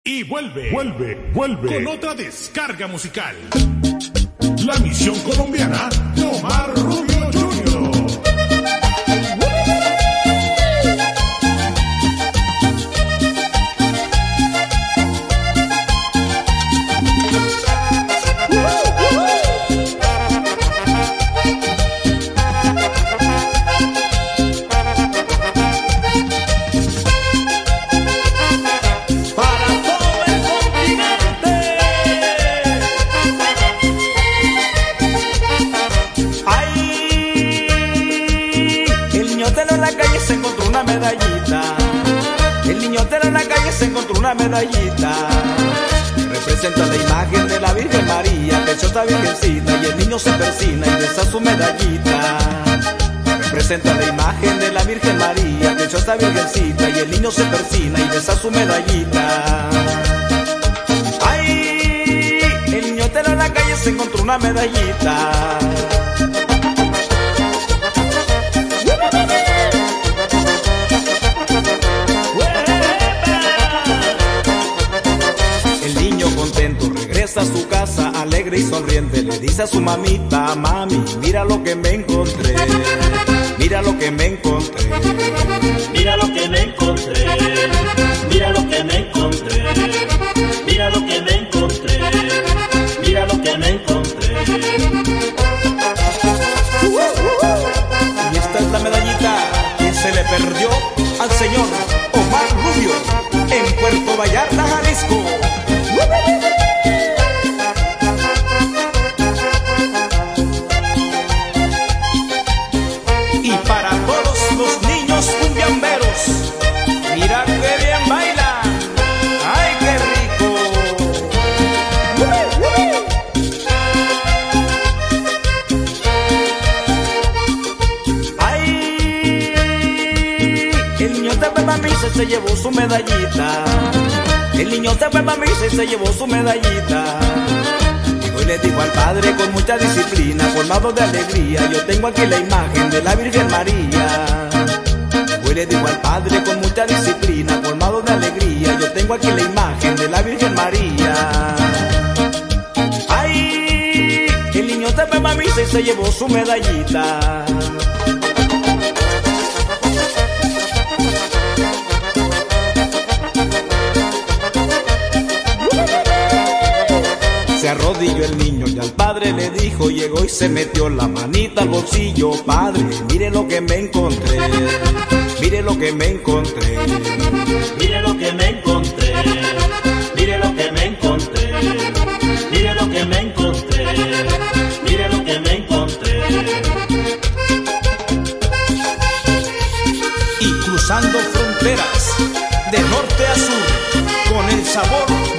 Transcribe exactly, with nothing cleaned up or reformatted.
Y vuelve, vuelve, vuelve con otra descarga musical. La misión colombiana de Omar Rubio junior Se encontró una medallita. El niñotero en la calle se encontró una medallita. Representa la imagen de la Virgen María, que echó esta virgencita y el niño se persina y besa su medallita. Representa la imagen de la Virgen María, que echó esta virgencita y el niño se persina y besa su medallita. Ay, el niñotero en la calle se encontró una medallita. Regresa a su casa alegre y sonriente, le dice a su mamita: mami, mira lo que me encontré, mira lo que me encontré, mira lo que me encontré, mira lo que me encontré, mira lo que me encontré, mira lo que me encontré. Y esta es la medallita que se le perdió al señor Omar Rubio en Puerto Vallarta, Jalisco. Y para todos los niños cumbiamberos, mira que bien bailan, ay qué rico. Ay, el niño de Beba Misa se llevó su medallita. El niño se fue para misa y se llevó su medallita. Y hoy le dijo al padre con mucha disciplina, colmado de alegría: yo tengo aquí la imagen de la Virgen María. Y hoy le dijo al padre con mucha disciplina, colmado de alegría: yo tengo aquí la imagen de la Virgen María. Ay, el niño se fue para misa y se llevó su medallita. Se arrodilló el niño y al padre le dijo, llegó y se metió la manita al bolsillo: padre, mire lo que me encontré, mire lo que me encontré, mire lo que me encontré, mire lo que me encontré, mire lo que me encontré, mire lo que me encontré. Y cruzando fronteras de norte a sur con el sabor